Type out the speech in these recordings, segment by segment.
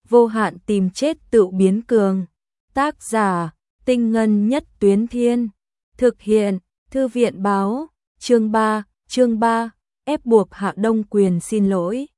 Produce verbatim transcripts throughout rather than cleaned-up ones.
vô hạn tìm chết tự biến cường. Tác giả, Tinh Ngân Nhất Tuyến Thiên. Thực hiện, Thư viện Báo. Chương ba, chương ba, ép buộc Hạ Đông Quyền xin lỗi.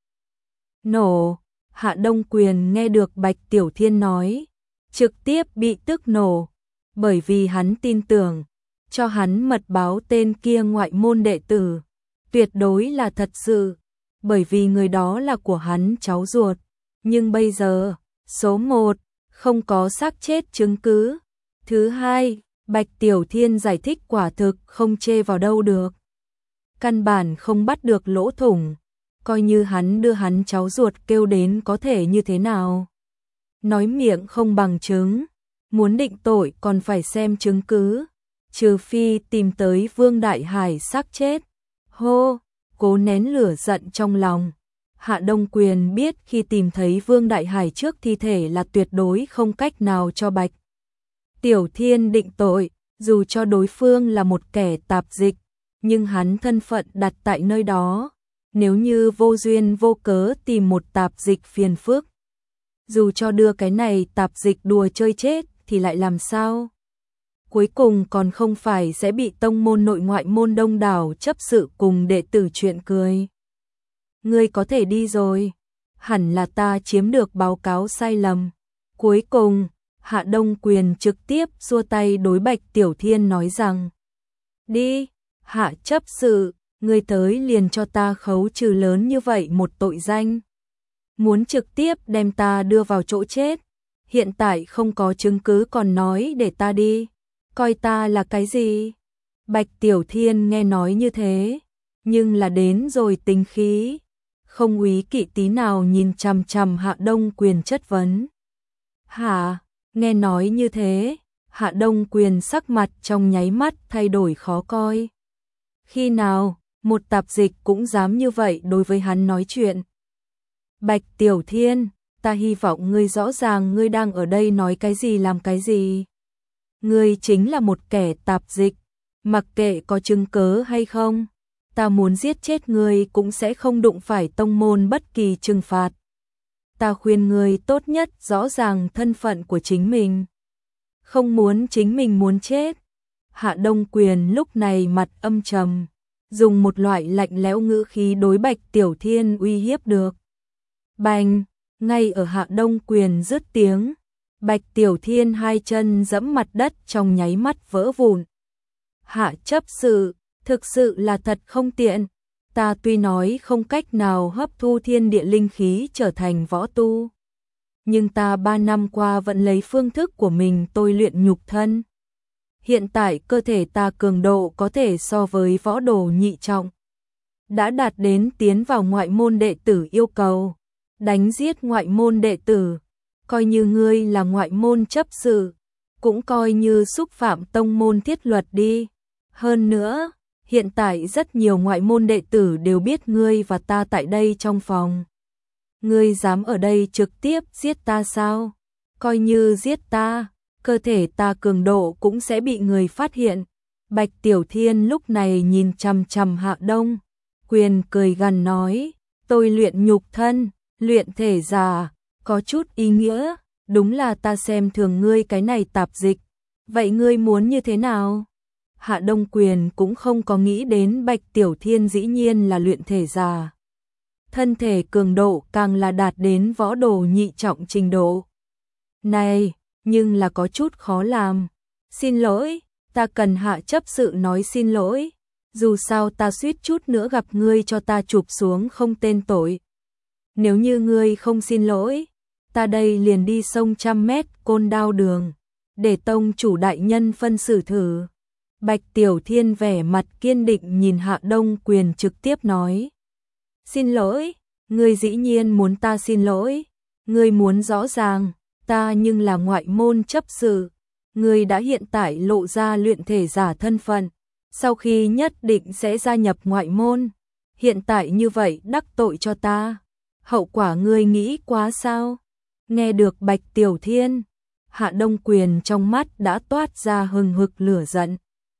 Nổ, Hạ Đông Quyền nghe được Bạch Tiểu Thiên nói, trực tiếp bị tức nổ, bởi vì hắn tin tưởng, cho hắn mật báo tên kia ngoại môn đệ tử, tuyệt đối là thật sự, bởi vì người đó là của hắn cháu ruột. Nhưng bây giờ, số một, không có xác chết chứng cứ. Thứ hai, Bạch Tiểu Thiên giải thích quả thực không chê vào đâu được. Căn bản không bắt được lỗ thủng, coi như hắn đưa hắn cháu ruột kêu đến có thể như thế nào. Nói miệng không bằng chứng, muốn định tội còn phải xem chứng cứ, trừ phi tìm tới Vương Đại Hải xác chết. Hô, cố nén lửa giận trong lòng. Hạ Đông Quyền biết khi tìm thấy Vương Đại Hải trước thi thể là tuyệt đối không cách nào cho Bạch Tiểu Thiên định tội, dù cho đối phương là một kẻ tạp dịch, nhưng hắn thân phận đặt tại nơi đó, nếu như vô duyên vô cớ tìm một tạp dịch phiền phức, dù cho đưa cái này tạp dịch đùa chơi chết thì lại làm sao? Cuối cùng còn không phải sẽ bị tông môn nội ngoại môn đông đảo chấp sự cùng đệ tử chuyện cười. Ngươi có thể đi rồi, hẳn là ta chiếm được báo cáo sai lầm. Cuối cùng, Hạ Đông Quyền trực tiếp xua tay đối Bạch Tiểu Thiên nói rằng, đi, Hạ chấp sự, ngươi tới liền cho ta khấu trừ lớn như vậy một tội danh. Muốn trực tiếp đem ta đưa vào chỗ chết, hiện tại không có chứng cứ còn nói để ta đi, coi ta là cái gì? Bạch Tiểu Thiên nghe nói như thế, nhưng là đến rồi tính khí, không úy kỵ tí nào nhìn chằm chằm Hạ Đông Quyền chất vấn. Hả, nghe nói như thế, Hạ Đông Quyền sắc mặt trong nháy mắt thay đổi khó coi. Khi nào, một tạp dịch cũng dám như vậy đối với hắn nói chuyện. Bạch Tiểu Thiên, ta hy vọng ngươi rõ ràng ngươi đang ở đây nói cái gì làm cái gì. Ngươi chính là một kẻ tạp dịch, mặc kệ có chứng cớ hay không, ta muốn giết chết ngươi cũng sẽ không đụng phải tông môn bất kỳ trừng phạt. Ta khuyên ngươi tốt nhất rõ ràng thân phận của chính mình, không muốn chính mình muốn chết. Hạ Đông Quyền lúc này mặt âm trầm, dùng một loại lạnh lẽo ngữ khí đối Bạch Tiểu Thiên uy hiếp được. Bành, ngay ở Hạ Đông Quyền dứt tiếng, Bạch Tiểu Thiên hai chân dẫm mặt đất trong nháy mắt vỡ vụn. Hạ chấp sự, thực sự là thật không tiện. Ta tuy nói không cách nào hấp thu thiên địa linh khí trở thành võ tu, nhưng ta ba năm qua vẫn lấy phương thức của mình tôi luyện nhục thân. Hiện tại cơ thể ta cường độ có thể so với võ đồ nhị trọng, đã đạt đến tiến vào ngoại môn đệ tử yêu cầu, đánh giết ngoại môn đệ tử, coi như ngươi là ngoại môn chấp sự, cũng coi như xúc phạm tông môn thiết luật đi. Hơn nữa, hiện tại rất nhiều ngoại môn đệ tử đều biết ngươi và ta tại đây trong phòng. Ngươi dám ở đây trực tiếp giết ta sao? Coi như giết ta, cơ thể ta cường độ cũng sẽ bị người phát hiện. Bạch Tiểu Thiên lúc này nhìn chằm chằm Hạ Đông Quyền cười gằn nói, tôi luyện nhục thân, luyện thể già, có chút ý nghĩa, đúng là ta xem thường ngươi cái này tạp dịch. Vậy ngươi muốn như thế nào? Hạ Đông Quyền cũng không có nghĩ đến Bạch Tiểu Thiên dĩ nhiên là luyện thể già. Thân thể cường độ càng là đạt đến võ đồ nhị trọng trình độ. Này, nhưng là có chút khó làm. Xin lỗi, ta cần Hạ chấp sự nói xin lỗi. Dù sao ta suýt chút nữa gặp ngươi cho ta chụp xuống không tên tội. Nếu như ngươi không xin lỗi, ta đây liền đi sông trăm mét côn đao đường, để tông chủ đại nhân phân xử thử. Bạch Tiểu Thiên vẻ mặt kiên định nhìn Hạ Đông Quyền trực tiếp nói. Xin lỗi, ngươi dĩ nhiên muốn ta xin lỗi, ngươi muốn rõ ràng, ta nhưng là ngoại môn chấp sự, ngươi đã hiện tại lộ ra luyện thể giả thân phận, sau khi nhất định sẽ gia nhập ngoại môn, hiện tại như vậy đắc tội cho ta, hậu quả ngươi nghĩ quá sao? Nghe được Bạch Tiểu Thiên, Hạ Đông Quyền trong mắt đã toát ra hừng hực lửa giận.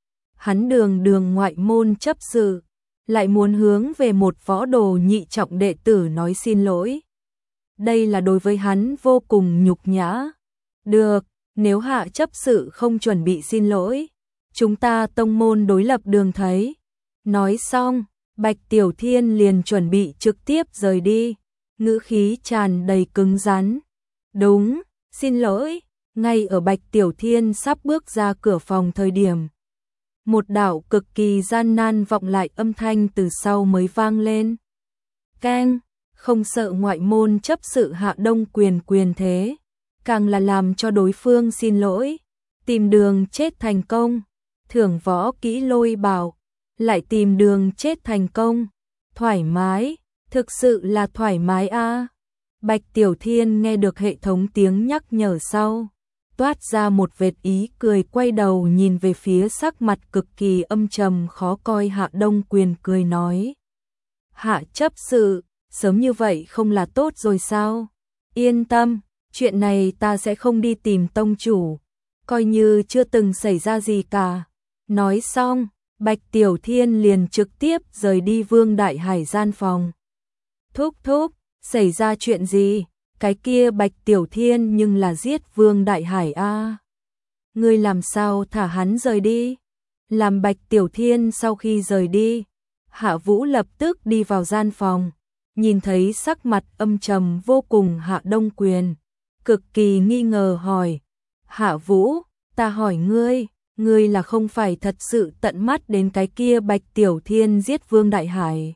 Hắn đường đường ngoại môn chấp sự, lại muốn hướng về một võ đồ nhị trọng đệ tử nói xin lỗi. đây là đối với hắn vô cùng nhục nhã. Được, nếu hạ chấp sự không chuẩn bị xin lỗi, chúng ta tông môn đối lập đường thấy. Nói xong, Bạch Tiểu Thiên liền chuẩn bị trực tiếp rời đi, ngữ khí tràn đầy cứng rắn. Đúng, xin lỗi, ngay ở Bạch Tiểu Thiên sắp bước ra cửa phòng thời điểm. Một đạo cực kỳ gian nan vọng lại âm thanh từ sau mới vang lên. Keng, không sợ ngoại môn chấp sự Hạ Đông Quyền quyền thế, càng là làm cho đối phương xin lỗi, tìm đường chết thành công, thưởng võ kỹ Lôi Bảo, lại tìm đường chết thành công, thoải mái, thực sự là thoải mái a. Bạch Tiểu Thiên nghe được hệ thống tiếng nhắc nhở sau, toát ra một vệt ý cười, quay đầu nhìn về phía sắc mặt cực kỳ âm trầm khó coi Hạ Đông Quyền, cười nói: Hạ chấp sự, sớm như vậy không là tốt rồi sao? Yên tâm, chuyện này ta sẽ không đi tìm tông chủ, coi như chưa từng xảy ra gì cả. Nói xong, Bạch Tiểu Thiên liền trực tiếp rời đi Vương Đại Hải gian phòng. Thúc thúc, xảy ra chuyện gì? Cái kia Bạch Tiểu Thiên nhưng là giết Vương Đại Hải a. À. Ngươi làm sao thả hắn rời đi? Làm Bạch Tiểu Thiên sau khi rời đi, Hạ Vũ lập tức đi vào gian phòng, nhìn thấy sắc mặt âm trầm vô cùng Hạ Đông Quyền, cực kỳ nghi ngờ hỏi: Hạ Vũ, ta hỏi ngươi, ngươi là không phải thật sự tận mắt đến cái kia Bạch Tiểu Thiên giết Vương Đại Hải?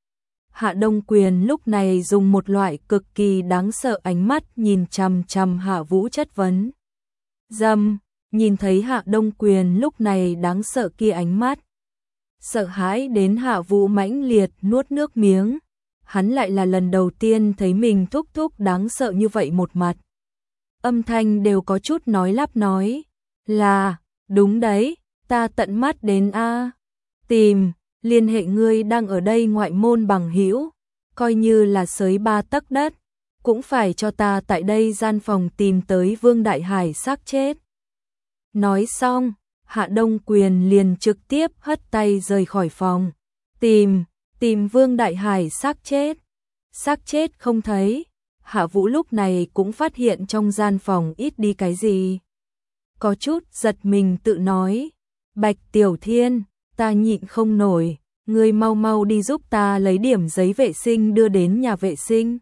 Hạ Đông Quyền lúc này dùng một loại cực kỳ đáng sợ ánh mắt nhìn chằm chằm Hạ Vũ chất vấn. Dâm, nhìn thấy Hạ Đông Quyền lúc này đáng sợ kia ánh mắt, sợ hãi đến Hạ Vũ mãnh liệt nuốt nước miếng. Hắn lại là lần đầu tiên thấy mình thúc thúc đáng sợ như vậy một mặt. Âm thanh đều có chút nói lắp nói: Là, đúng đấy, ta tận mắt đến a. Tìm, liên hệ ngươi đang ở đây ngoại môn bằng hữu, coi như là sới ba tấc đất, cũng phải cho ta tại đây gian phòng tìm tới Vương Đại Hải xác chết. Nói xong, Hạ Đông Quyền liền trực tiếp hất tay rời khỏi phòng. Tìm, tìm Vương Đại Hải xác chết. Xác chết không thấy. Hạ Vũ lúc này cũng phát hiện trong gian phòng ít đi cái gì. Có chút giật mình tự nói: Bạch Tiểu Thiên, ta nhịn không nổi, ngươi mau mau đi giúp ta lấy điểm giấy vệ sinh đưa đến nhà vệ sinh.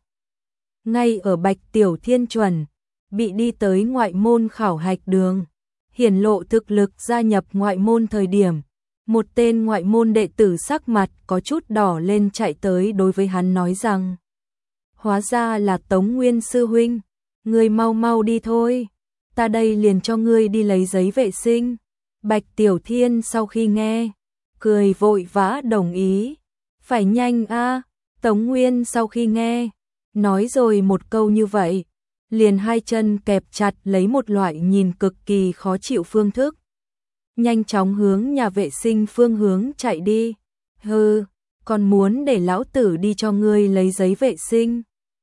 Ngay ở Bạch Tiểu Thiên chuẩn bị đi tới ngoại môn khảo hạch đường, hiển lộ thực lực gia nhập ngoại môn thời điểm, một tên ngoại môn đệ tử sắc mặt có chút đỏ lên chạy tới đối với hắn nói rằng: Hóa ra là Tống Nguyên sư huynh, ngươi mau mau đi thôi, ta đây liền cho ngươi đi lấy giấy vệ sinh. Bạch Tiểu Thiên sau khi nghe, cười vội vã đồng ý. Phải nhanh a. Tống Nguyên sau khi nghe, nói rồi một câu như vậy, liền hai chân kẹp chặt lấy một loại nhìn cực kỳ khó chịu phương thức, nhanh chóng hướng nhà vệ sinh phương hướng chạy đi. Hừ, còn muốn để lão tử đi cho ngươi lấy giấy vệ sinh?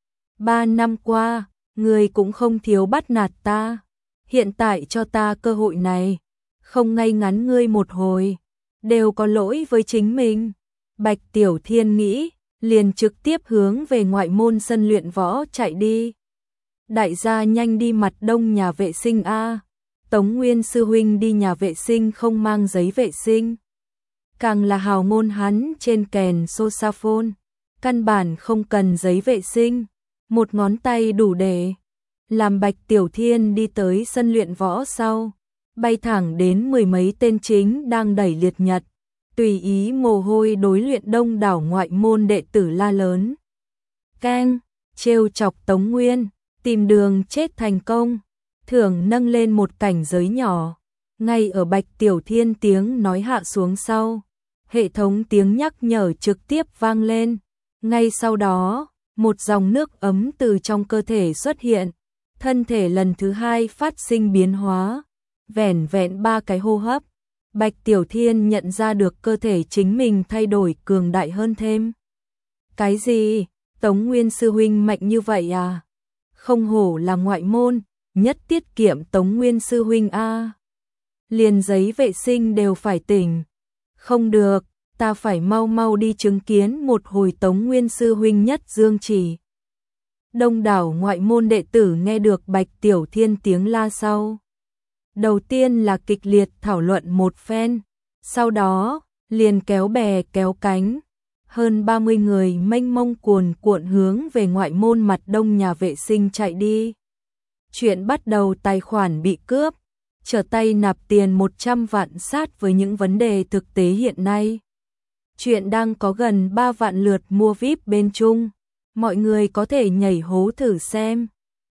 Ba năm qua, ngươi cũng không thiếu bắt nạt ta, hiện tại cho ta cơ hội này, không ngay ngắn ngươi một hồi, đều có lỗi với chính mình. Bạch Tiểu Thiên nghĩ, liền trực tiếp hướng về ngoại môn sân luyện võ chạy đi. Đại gia nhanh đi mặt đông nhà vệ sinh a. Tống Nguyên sư huynh đi nhà vệ sinh không mang giấy vệ sinh. Càng là hào môn hắn trên kèn sosaphone, căn bản không cần giấy vệ sinh, một ngón tay đủ để làm Bạch Tiểu Thiên đi tới sân luyện võ sau, bay thẳng đến mười mấy tên chính đang đẩy liệt nhật, tùy ý mồ hôi đối luyện đông đảo ngoại môn đệ tử la lớn. Keng, trêu chọc Tống Nguyên, tìm đường chết thành công, thưởng nâng lên một cảnh giới nhỏ. Ngay ở Bạch Tiểu Thiên tiếng nói hạ xuống sau, hệ thống tiếng nhắc nhở trực tiếp vang lên. Ngay sau đó, một dòng nước ấm từ trong cơ thể xuất hiện, thân thể lần thứ hai phát sinh biến hóa. Vẻn vẹn ba cái hô hấp, Bạch Tiểu Thiên nhận ra được cơ thể chính mình thay đổi cường đại hơn thêm. Cái gì? Tống Nguyên sư huynh mạnh như vậy à? Không hổ là ngoại môn, nhất tiết kiệm Tống Nguyên sư huynh a. Liền giấy vệ sinh đều phải tỉnh. Không được, ta phải mau mau đi chứng kiến một hồi Tống Nguyên sư huynh nhất dương chỉ. Đông đảo ngoại môn đệ tử nghe được Bạch Tiểu Thiên tiếng la sau. Đầu tiên là kịch liệt thảo luận một phen, sau đó liền kéo bè kéo cánh. Hơn ba mươi người mênh mông cuồn cuộn hướng về ngoại môn mặt đông nhà vệ sinh chạy đi. Chuyện bắt đầu tài khoản bị cướp, trở tay nạp tiền một trăm vạn sát với những vấn đề thực tế hiện nay. Chuyện đang có gần ba vạn lượt mua víp bên Trung, mọi người có thể nhảy hố thử xem.